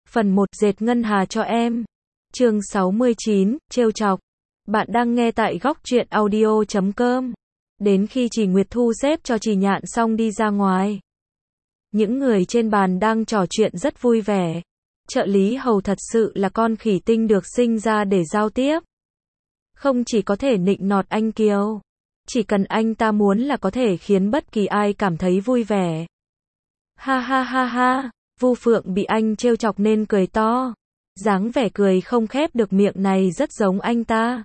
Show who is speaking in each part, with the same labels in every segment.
Speaker 1: Phần 1 dệt ngân hà cho em. Chương 69, trêu chọc. Bạn đang nghe tại góc truyện audio.com. Đến khi Trì Nguyệt thu xếp cho Trì Nhạn xong đi ra ngoài. Những người trên bàn đang trò chuyện rất vui vẻ. Trợ lý hầu thật sự là con khỉ tinh được sinh ra để giao tiếp. Không chỉ có thể nịnh nọt anh Kiều. Chỉ cần anh ta muốn là có thể khiến bất kỳ ai cảm thấy vui vẻ. Ha ha ha ha. Vu Phượng bị anh trêu chọc nên cười to. Dáng vẻ cười không khép được miệng này rất giống anh ta.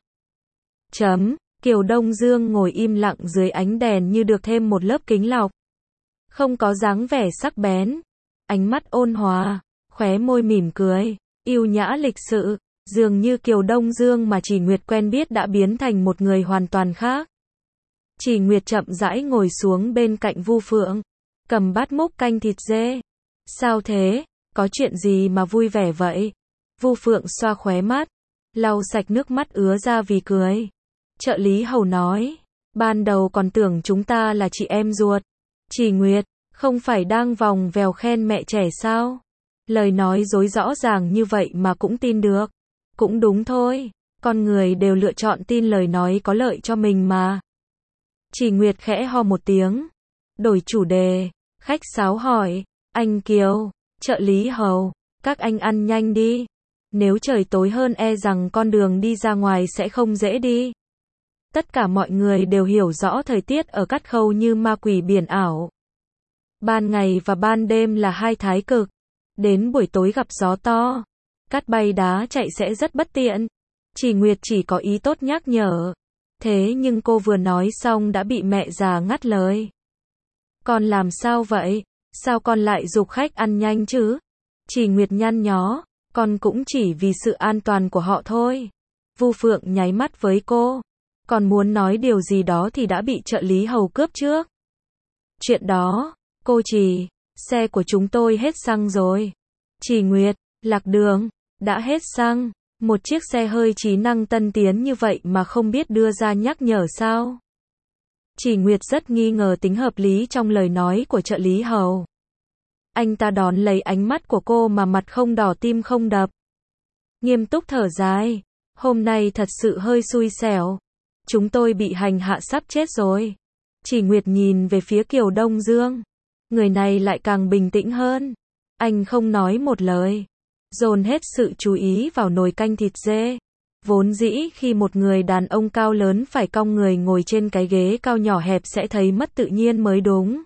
Speaker 1: Kiều Đông Dương ngồi im lặng dưới ánh đèn như được thêm một lớp kính lọc. Không có dáng vẻ sắc bén. Ánh mắt ôn hòa, khóe môi mỉm cười, yêu nhã lịch sự. Dường như Kiều Đông Dương mà Trì Nguyệt quen biết đã biến thành một người hoàn toàn khác. Trì Nguyệt chậm rãi ngồi xuống bên cạnh Vu Phượng, cầm bát múc canh thịt dê. Sao thế, có chuyện gì mà vui vẻ vậy? Vu Phượng xoa khóe mắt, lau sạch nước mắt ứa ra vì cười. Trợ lý hầu nói, ban đầu còn tưởng chúng ta là chị em ruột. Trì Nguyệt, không phải đang vòng vèo khen mẹ trẻ sao? Lời nói dối rõ ràng như vậy mà cũng tin được. Cũng đúng thôi, con người đều lựa chọn tin lời nói có lợi cho mình mà. Trì Nguyệt khẽ ho một tiếng, đổi chủ đề, khách sáo hỏi, anh Kiều, trợ lý hầu, các anh ăn nhanh đi. Nếu trời tối hơn e rằng con đường đi ra ngoài sẽ không dễ đi. Tất cả mọi người đều hiểu rõ thời tiết ở Cát Khâu như ma quỷ biển ảo. Ban ngày và ban đêm là hai thái cực. Đến buổi tối gặp gió to, cát bay đá chạy sẽ rất bất tiện. Trì Nguyệt chỉ có ý tốt nhắc nhở. Thế nhưng cô vừa nói xong đã bị mẹ già ngắt lời. Con làm sao vậy? Sao con lại giục khách ăn nhanh chứ? Trì Nguyệt nhăn nhó, con cũng chỉ vì sự an toàn của họ thôi. Vu Phượng nháy mắt với cô. Còn muốn nói điều gì đó thì đã bị trợ lý hầu cướp trước. Chuyện đó, cô Trì, xe của chúng tôi hết xăng rồi. Trì Nguyệt, lạc đường, đã hết xăng. Một chiếc xe hơi trí năng tân tiến như vậy mà không biết đưa ra nhắc nhở sao? Trì Nguyệt rất nghi ngờ tính hợp lý trong lời nói của trợ lý hầu. Anh ta đón lấy ánh mắt của cô mà mặt không đỏ tim không đập. Nghiêm túc thở dài. Hôm nay thật sự hơi xui xẻo. Chúng tôi bị hành hạ sắp chết rồi. Trì Nguyệt nhìn về phía Kiều Đông Dương. Người này lại càng bình tĩnh hơn. Anh không nói một lời. Dồn hết sự chú ý vào nồi canh thịt dê. Vốn dĩ khi một người đàn ông cao lớn phải cong người ngồi trên cái ghế cao nhỏ hẹp sẽ thấy mất tự nhiên mới đúng.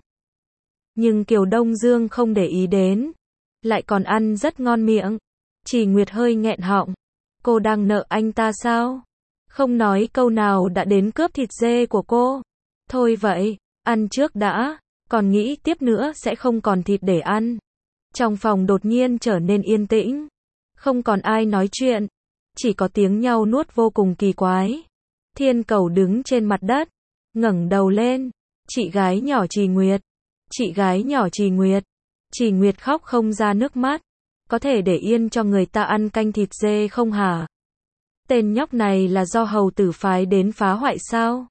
Speaker 1: Nhưng Kiều Đông Dương không để ý đến. Lại còn ăn rất ngon miệng. Trì Nguyệt hơi nghẹn họng. Cô đang nợ anh ta sao? Không nói câu nào đã đến cướp thịt dê của cô. Thôi vậy, ăn trước đã. Còn nghĩ tiếp nữa sẽ không còn thịt để ăn. Trong phòng đột nhiên trở nên yên tĩnh. Không còn ai nói chuyện. Chỉ có tiếng nhau nuốt vô cùng kỳ quái. Thiên Cầu đứng trên mặt đất. Ngẩng đầu lên. Chị gái nhỏ Trì Nguyệt. Chị gái nhỏ Trì Nguyệt. Trì Nguyệt khóc không ra nước mắt. Có thể để yên cho người ta ăn canh thịt dê không hả? Tên nhóc này là do hầu tử phái đến phá hoại sao?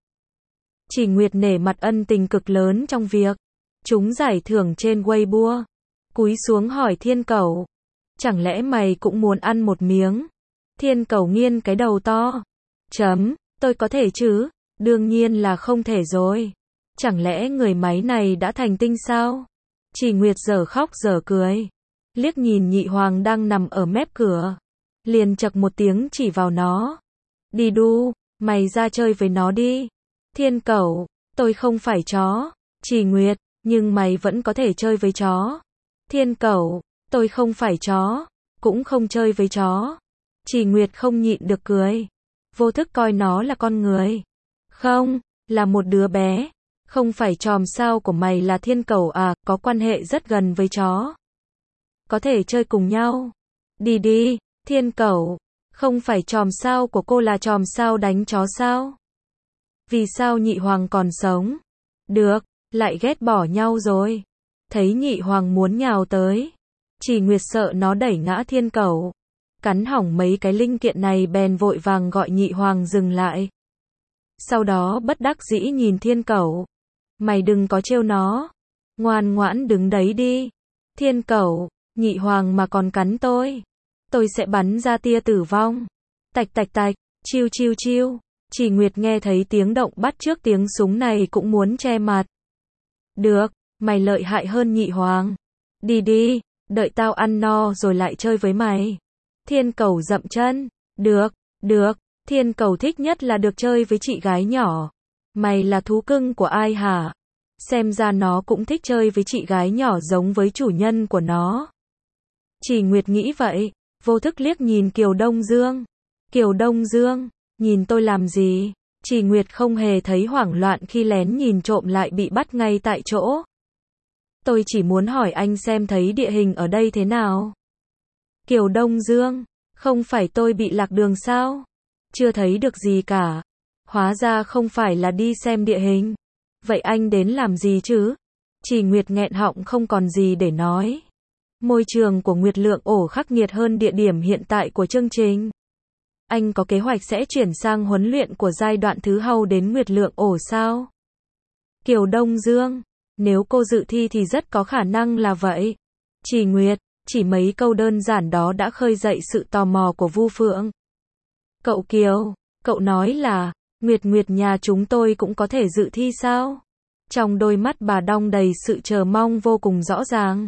Speaker 1: Trì Nguyệt nể mặt ân tình cực lớn trong việc chúng giải thưởng trên Weibo. Cúi xuống hỏi Thiên Cầu. Chẳng lẽ mày cũng muốn ăn một miếng? Thiên Cầu nghiêng cái đầu to. Tôi có thể chứ? Đương nhiên là không thể rồi. Chẳng lẽ người máy này đã thành tinh sao? Trì Nguyệt dở khóc dở cười. Liếc nhìn Nhị Hoàng đang nằm ở mép cửa. Liền chậc một tiếng chỉ vào nó. Đi đu, mày ra chơi với nó đi. Thiên Cầu, tôi không phải chó. Trì Nguyệt, nhưng mày vẫn có thể chơi với chó. Thiên Cầu, tôi không phải chó, cũng không chơi với chó. Trì Nguyệt không nhịn được cười. Vô thức coi nó là con người. Không, là một đứa bé. Không phải chòm sao của mày là Thiên Cầu à, có quan hệ rất gần với chó. Có thể chơi cùng nhau. Đi đi, Thiên Cầu. Không phải chòm sao của cô là chòm sao đánh chó sao? Vì sao Nhị Hoàng còn sống? Được, lại ghét bỏ nhau rồi. Thấy Nhị Hoàng muốn nhào tới. Trì Nguyệt sợ nó đẩy ngã Thiên Cầu. Cắn hỏng mấy cái linh kiện này bèn vội vàng gọi Nhị Hoàng dừng lại. Sau đó bất đắc dĩ nhìn Thiên Cầu. Mày đừng có trêu nó. Ngoan ngoãn đứng đấy đi. Thiên Cầu, Nhị hoàng mà còn cắn tôi sẽ bắn ra tia tử vong. Tạch tạch tạch, chiu chiu chiu. Chỉ Nguyệt nghe thấy tiếng động bắt chước tiếng súng này cũng muốn che mặt. Được, mày lợi hại hơn nhị hoàng. Đi đi, đợi tao ăn no rồi lại chơi với mày. Thiên Cầu dậm chân. Được, được, Thiên Cầu thích nhất là được chơi với chị gái nhỏ. Mày là thú cưng của ai hả? Xem ra nó cũng thích chơi với chị gái nhỏ giống với chủ nhân của nó. Chỉ Nguyệt nghĩ vậy, vô thức liếc nhìn Kiều Đông Dương. Kiều Đông Dương, nhìn tôi làm gì? Chỉ Nguyệt không hề thấy hoảng loạn khi lén nhìn trộm lại bị bắt ngay tại chỗ. Tôi chỉ muốn hỏi anh xem thấy địa hình ở đây thế nào. Kiều Đông Dương, không phải tôi bị lạc đường sao? Chưa thấy được gì cả. Hóa ra không phải là đi xem địa hình. Vậy anh đến làm gì chứ? Chỉ Nguyệt nghẹn họng không còn gì để nói. Môi trường của Nguyệt Lượng Ổ khắc nghiệt hơn địa điểm hiện tại của chương trình. Anh có kế hoạch sẽ chuyển sang huấn luyện của giai đoạn thứ hầu đến Nguyệt Lượng Ổ sao? Kiều Đông Dương, nếu cô dự thi thì rất có khả năng là vậy. Chỉ Nguyệt, chỉ mấy câu đơn giản đó đã khơi dậy sự tò mò của Vu Phượng. Cậu Kiều, cậu nói là, Nguyệt nhà chúng tôi cũng có thể dự thi sao? Trong đôi mắt bà đong đầy sự chờ mong vô cùng rõ ràng.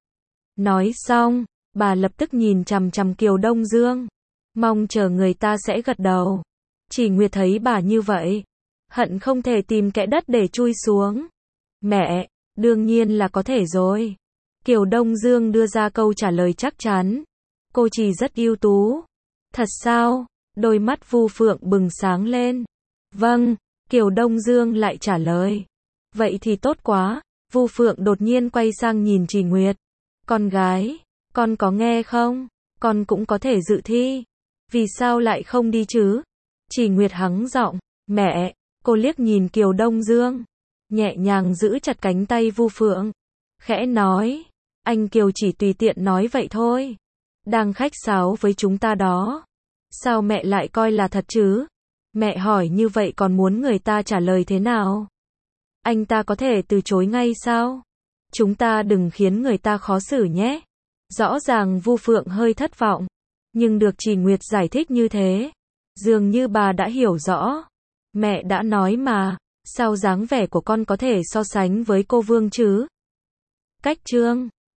Speaker 1: Nói xong, bà lập tức nhìn chằm chằm Kiều Đông Dương, mong chờ người ta sẽ gật đầu. Chỉ Nguyệt thấy bà như vậy, hận không thể tìm kẽ đất để chui xuống. Mẹ, đương nhiên là có thể rồi. Kiều Đông Dương đưa ra câu trả lời chắc chắn. Cô chỉ rất ưu tú. Thật sao? Đôi mắt Vu Phượng bừng sáng lên. Vâng, Kiều Đông Dương lại trả lời. Vậy thì tốt quá. Vu Phượng đột nhiên quay sang nhìn Chỉ Nguyệt. Con gái, con có nghe không? Con cũng có thể dự thi. Vì sao lại không đi chứ? Chỉ Nguyệt hắng giọng. Mẹ, cô liếc nhìn Kiều Đông Dương, nhẹ nhàng giữ chặt cánh tay Vu Phượng, khẽ nói. Anh Kiều chỉ tùy tiện nói vậy thôi. Đang khách sáo với chúng ta đó. Sao mẹ lại coi là thật chứ? Mẹ hỏi như vậy còn muốn người ta trả lời thế nào? Anh ta có thể từ chối ngay sao? Chúng ta đừng khiến người ta khó xử nhé. Rõ ràng Vu Phượng hơi thất vọng, nhưng được Chỉ Nguyệt giải thích như thế, dường như bà đã hiểu rõ. Mẹ đã nói mà, sao dáng vẻ của con có thể so sánh với cô Vương chứ? Cách chương